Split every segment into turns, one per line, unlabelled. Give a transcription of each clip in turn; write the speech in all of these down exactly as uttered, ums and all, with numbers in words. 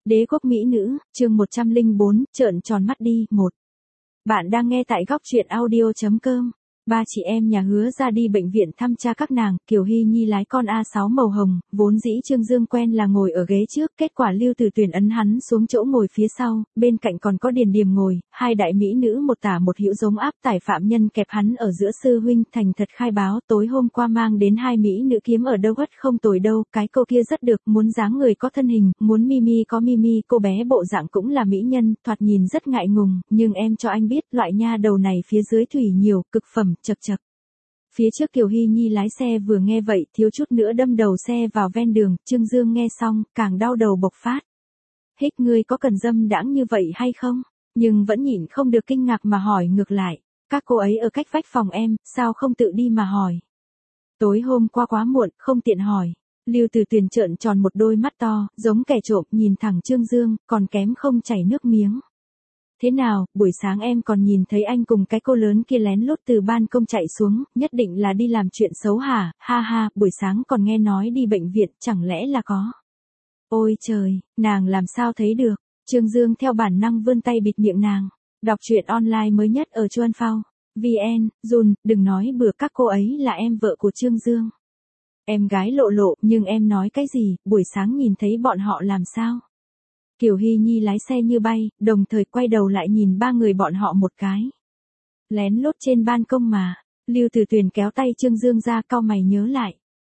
Đế quốc mỹ nữ, chương một trăm lẻ bốn, trợn tròn mắt đi, một. Bạn đang nghe tại góc truyện audio chấm com. Ba chị em nhà Hứa ra đi bệnh viện thăm cha các nàng, Kiều Hy Nhi lái con A sáu màu hồng, vốn dĩ Trương Dương quen là ngồi ở ghế trước, kết quả Lưu Từ Tuyền ấn hắn xuống chỗ ngồi phía sau, bên cạnh còn có Điền Điềm ngồi, hai đại mỹ nữ một tả một hữu giống áp tải phạm nhân kẹp hắn ở giữa. Sư huynh thành thật khai báo, tối hôm qua mang đến hai mỹ nữ kiếm ở đâu ất không tồi đâu, cái cô kia rất được, muốn dáng người có thân hình, muốn mimi có mimi, cô bé bộ dạng cũng là mỹ nhân, thoạt nhìn rất ngại ngùng, nhưng em cho anh biết, loại nha đầu này phía dưới thủy nhiều, cực phẩm, chật chật. Phía trước Kiều Hy Nhi lái xe vừa nghe vậy, thiếu chút nữa đâm đầu xe vào ven đường, Trương Dương nghe xong, càng đau đầu bộc phát. Hích, ngươi có cần dâm đãng như vậy hay không? Nhưng vẫn nhịn không được kinh ngạc mà hỏi ngược lại, các cô ấy ở cách vách phòng em, sao không tự đi mà hỏi? Tối hôm qua quá muộn, không tiện hỏi. Lưu Từ Tuyền trợn tròn một đôi mắt to, giống kẻ trộm, nhìn thẳng Trương Dương, còn kém không chảy nước miếng. Thế nào, buổi sáng em còn nhìn thấy anh cùng cái cô lớn kia lén lút từ ban công chạy xuống, nhất định là đi làm chuyện xấu hả? Ha ha, buổi sáng còn nghe nói đi bệnh viện, chẳng lẽ là có? Ôi trời, nàng làm sao thấy được? Trương Dương theo bản năng vươn tay bịt miệng nàng. Đọc truyện online mới nhất ở Chuan Phao. vê en, Jun, đừng nói bừa, các cô ấy là em vợ của Trương Dương. Em gái lộ lộ, nhưng em nói cái gì, buổi sáng nhìn thấy bọn họ làm sao? Kiều Hy Nhi lái xe như bay, đồng thời quay đầu lại nhìn ba người bọn họ một cái. Lén lút trên ban công mà. Lưu Từ Tuyền kéo tay Trương Dương ra, cau mày nhớ lại.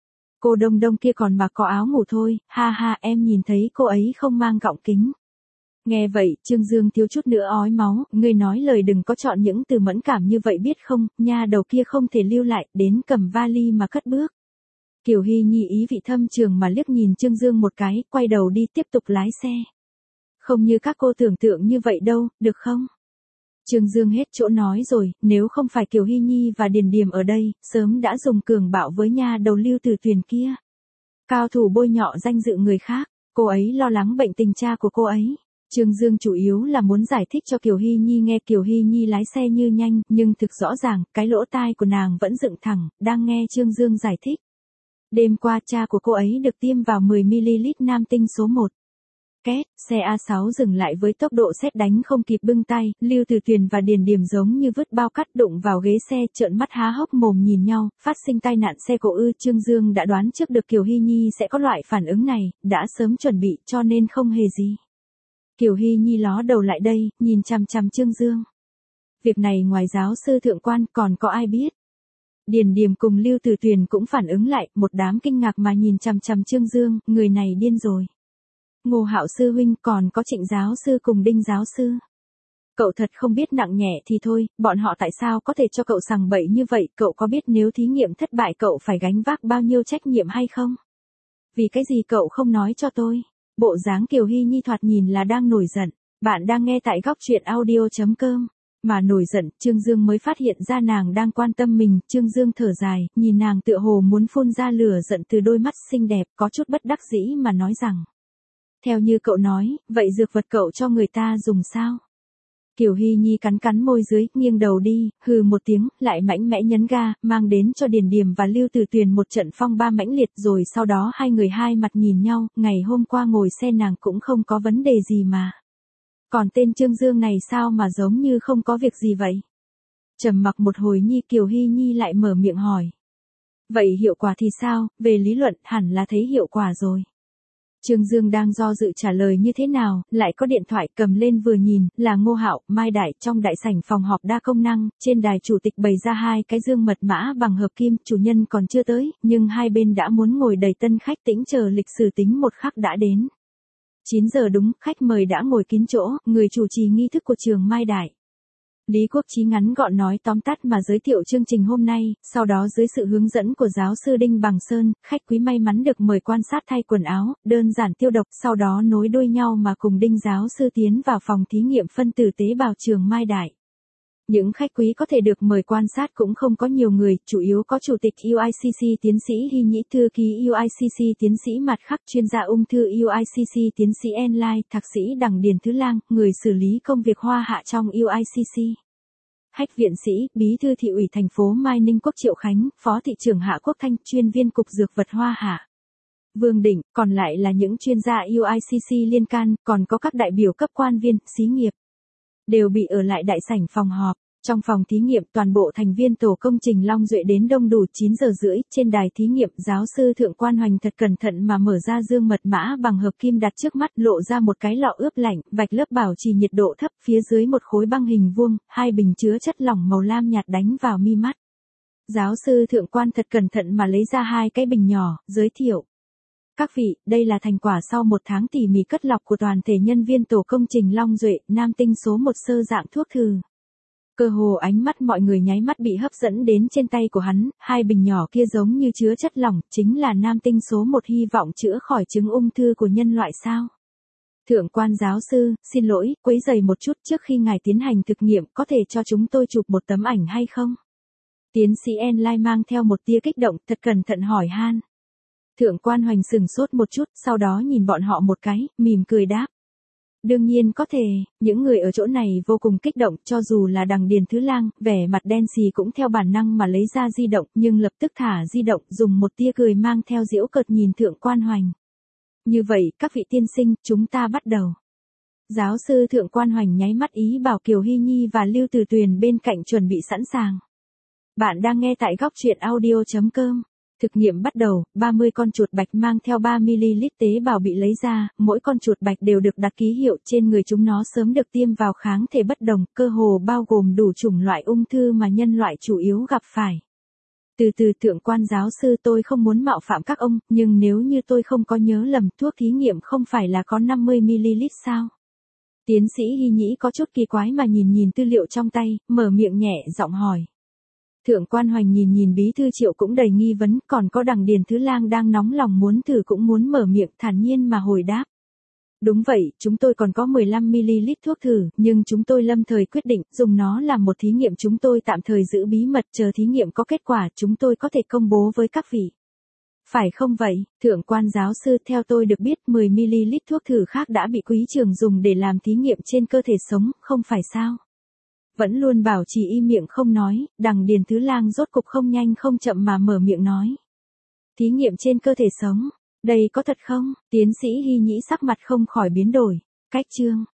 Cô Đông Đông kia còn mặc có áo ngủ thôi, ha ha, em nhìn thấy cô ấy không mang gọng kính. Nghe vậy, Trương Dương thiếu chút nữa ói máu, ngươi nói lời đừng có chọn những từ mẫn cảm như vậy biết không, nha đầu kia không thể lưu lại, đến cầm vali mà cất bước. Kiều Hy Nhi ý vị thâm trường mà liếc nhìn Trương Dương một cái, quay đầu đi tiếp tục lái xe. Không như các cô tưởng tượng như vậy đâu, được không? Trương Dương hết chỗ nói rồi, nếu không phải Kiều Hy Nhi và Điền Điềm ở đây, sớm đã dùng cường bạo với nha đầu Lưu Từ Tuyền kia. Cao thủ bôi nhọ danh dự người khác, cô ấy lo lắng bệnh tình cha của cô ấy. Trương Dương chủ yếu là muốn giải thích cho Kiều Hy Nhi nghe. Kiều Hy Nhi lái xe như nhanh, nhưng thực rõ ràng, cái lỗ tai của nàng vẫn dựng thẳng, đang nghe Trương Dương giải thích. Đêm qua cha của cô ấy được tiêm vào mười mi-li-lít nam tinh số một. Két, xe A sáu dừng lại với tốc độ sét đánh không kịp bưng tay, Lưu Từ Tuyền và Điền Điềm giống như vứt bao cát đụng vào ghế xe, trợn mắt há hốc mồm nhìn nhau, phát sinh tai nạn xe cộ ư? Trương Dương đã đoán trước được Kiều Hy Nhi sẽ có loại phản ứng này, đã sớm chuẩn bị cho nên không hề gì. Kiều Hy Nhi ló đầu lại đây, nhìn chằm chằm Trương Dương. Việc này ngoài giáo sư thượng quan còn có ai biết? Điền Điềm cùng Lưu Từ Tuyền cũng phản ứng lại, một đám kinh ngạc mà nhìn chằm chằm Trương Dương, người này điên rồi. Ngô Hạo sư huynh, còn có Trịnh giáo sư cùng Đinh giáo sư. Cậu thật không biết nặng nhẹ thì thôi, bọn họ tại sao có thể cho cậu sằng bậy như vậy? Cậu có biết nếu thí nghiệm thất bại cậu phải gánh vác bao nhiêu trách nhiệm hay không? Vì cái gì cậu không nói cho tôi? Bộ dáng Kiều Hy Nhi thoạt nhìn là đang nổi giận. Bạn đang nghe tại góc truyện audio chấm com. Mà nổi giận, Trương Dương mới phát hiện ra nàng đang quan tâm mình. Trương Dương thở dài, nhìn nàng tựa hồ muốn phun ra lửa giận từ đôi mắt xinh đẹp, có chút bất đắc dĩ mà nói rằng. Theo như cậu nói, vậy dược vật cậu cho người ta dùng sao? Kiều Hy Nhi cắn cắn môi dưới, nghiêng đầu đi, hừ một tiếng, lại mạnh mẽ nhấn ga, mang đến cho Điền Điềm và Lưu Từ Tuyền một trận phong ba mãnh liệt, rồi sau đó hai người hai mặt nhìn nhau, ngày hôm qua ngồi xe nàng cũng không có vấn đề gì mà. Còn tên Trương Dương này sao mà giống như không có việc gì vậy? Trầm mặc một hồi nhi, Kiều Hy Nhi lại mở miệng hỏi. Vậy hiệu quả thì sao? Về lý luận hẳn là thấy hiệu quả rồi. Trương Dương đang do dự trả lời như thế nào, lại có điện thoại cầm lên vừa nhìn, là Ngô Hạo, Mai Đại, trong đại sảnh phòng họp đa công năng, trên đài chủ tịch bày ra hai cái dương mật mã bằng hợp kim, chủ nhân còn chưa tới, nhưng hai bên đã muốn ngồi đầy tân khách, tĩnh chờ lịch sử tính một khắc đã đến. chín giờ đúng, khách mời đã ngồi kín chỗ, người chủ trì nghi thức của trường Mai Đại. Lý Quốc Chí ngắn gọn nói tóm tắt mà giới thiệu chương trình hôm nay, sau đó dưới sự hướng dẫn của giáo sư Đinh Bằng Sơn, khách quý may mắn được mời quan sát thay quần áo, đơn giản tiêu độc, sau đó nối đuôi nhau mà cùng Đinh giáo sư tiến vào phòng thí nghiệm phân tử tế bào trường Mai Đại. Những khách quý có thể được mời quan sát cũng không có nhiều người, chủ yếu có chủ tịch u i xê xê tiến sĩ Hy Nhĩ, thư ký u i xê xê tiến sĩ Mạt Khắc, chuyên gia ung thư u i xê xê tiến sĩ En Lai, thạc sĩ Đằng Điền Thứ Lang, người xử lý công việc Hoa Hạ trong u i xê xê. Hách viện sĩ, bí thư thị ủy thành phố Mai Ninh Quốc Triệu Khánh, phó thị trưởng Hạ Quốc Thanh, chuyên viên cục dược vật Hoa Hạ. Vương Định, còn lại là những chuyên gia u i xê xê liên can, còn có các đại biểu cấp quan viên, xí nghiệp. Đều bị ở lại đại sảnh phòng họp. Trong phòng thí nghiệm toàn bộ thành viên tổ công trình Long Duệ đến đông đủ chín giờ rưỡi, trên đài thí nghiệm giáo sư Thượng Quan Hoành thật cẩn thận mà mở ra dương mật mã bằng hợp kim đặt trước mắt, lộ ra một cái lọ ướp lạnh, vạch lớp bảo trì nhiệt độ thấp, phía dưới một khối băng hình vuông, hai bình chứa chất lỏng màu lam nhạt đánh vào mi mắt. Giáo sư Thượng Quan thật cẩn thận mà lấy ra hai cái bình nhỏ, giới thiệu. Các vị, đây là thành quả sau một tháng tỉ mỉ cất lọc của toàn thể nhân viên tổ công trình Long Duệ, nam tinh số một sơ dạng thuốc thử. Cơ hồ ánh mắt mọi người nháy mắt bị hấp dẫn đến trên tay của hắn, hai bình nhỏ kia giống như chứa chất lỏng, chính là nam tinh số một hy vọng chữa khỏi chứng ung thư của nhân loại sao. Thượng Quan giáo sư, xin lỗi, quấy rầy một chút, trước khi ngài tiến hành thực nghiệm có thể cho chúng tôi chụp một tấm ảnh hay không? Tiến sĩ Enlai mang theo một tia kích động, thật cẩn thận hỏi han. Thượng Quan Hoành sừng sốt một chút, sau đó nhìn bọn họ một cái, mỉm cười đáp. Đương nhiên có thể, những người ở chỗ này vô cùng kích động, cho dù là Đằng Điền Thứ Lang, vẻ mặt đen xì cũng theo bản năng mà lấy ra di động, nhưng lập tức thả di động, dùng một tia cười mang theo giễu cợt nhìn Thượng Quan Hoành. Như vậy, các vị tiên sinh, chúng ta bắt đầu. Giáo sư Thượng Quan Hoành nháy mắt ý bảo Kiều Hy Nhi và Lưu Từ Tuyền bên cạnh chuẩn bị sẵn sàng. Bạn đang nghe tại góc truyện audio chấm com. Thực nghiệm bắt đầu, ba mươi con chuột bạch mang theo ba mi-li-lít tế bào bị lấy ra, mỗi con chuột bạch đều được đặt ký hiệu trên người chúng, nó sớm được tiêm vào kháng thể bất đồng, cơ hồ bao gồm đủ chủng loại ung thư mà nhân loại chủ yếu gặp phải. Từ từ Thượng Quan giáo sư, tôi không muốn mạo phạm các ông, nhưng nếu như tôi không có nhớ lầm, thuốc thí nghiệm không phải là có năm mươi mi-li-lít sao? Tiến sĩ Hy Nhĩ có chút kỳ quái mà nhìn nhìn tư liệu trong tay, mở miệng nhẹ giọng hỏi. Thượng Quan Hoành nhìn nhìn bí thư Triệu cũng đầy nghi vấn, còn có Đằng Điền Thứ Lang đang nóng lòng muốn thử cũng muốn mở miệng, thản nhiên mà hồi đáp. Đúng vậy, chúng tôi còn có mười lăm mi-li-lít thuốc thử, nhưng chúng tôi lâm thời quyết định dùng nó làm một thí nghiệm, chúng tôi tạm thời giữ bí mật, chờ thí nghiệm có kết quả chúng tôi có thể công bố với các vị. Phải không vậy, Thượng Quan giáo sư, theo tôi được biết mười mi-li-lít thuốc thử khác đã bị Quý trưởng dùng để làm thí nghiệm trên cơ thể sống, không phải sao? Vẫn luôn bảo trì im miệng không nói, Đằng Điền Thứ Lang rốt cục không nhanh không chậm mà mở miệng nói. Thí nghiệm trên cơ thể sống, đây có thật không? Tiến sĩ Hy Nhĩ sắc mặt không khỏi biến đổi. Cách chương